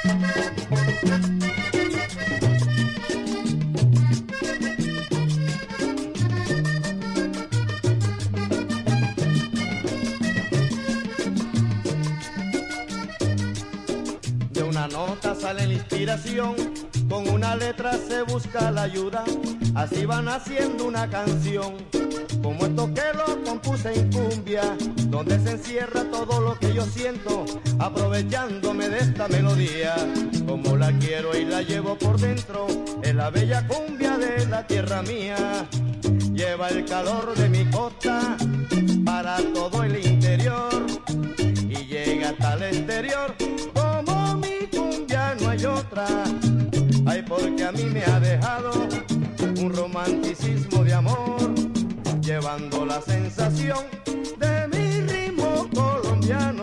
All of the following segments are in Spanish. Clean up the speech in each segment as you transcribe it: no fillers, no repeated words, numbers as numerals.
De una nota sale la inspiración, con una letra se busca la ayuda, así van haciendo una canción, como esto que lo compuse en cumbia, donde se encierra todo lo que yo siento, aprovechándome de esta melodía, como la quiero y la llevo por dentro, es la bella cumbia de la tierra mía, lleva el calor de mi costa para todo el interior, y llega hasta el exterior, como mi cumbia no hay otra, ay porque a mí me ha dejado un romanticismo de amor, llevando la sensación de mi ritmo colombiano.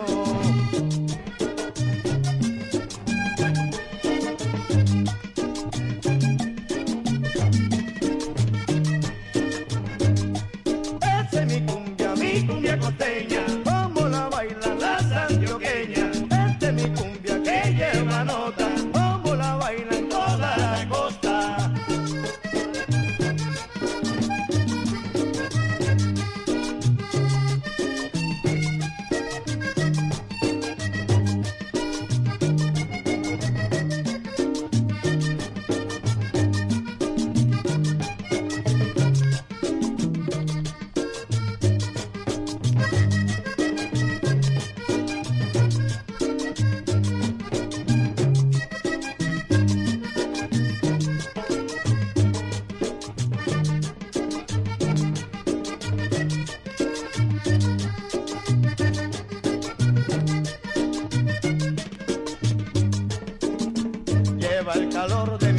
Esa es mi cumbia costeña, como la bailan las antioqueñas. Esta es mi cumbia que lleva nota, como la bailan toda la costa. Lleva el calor de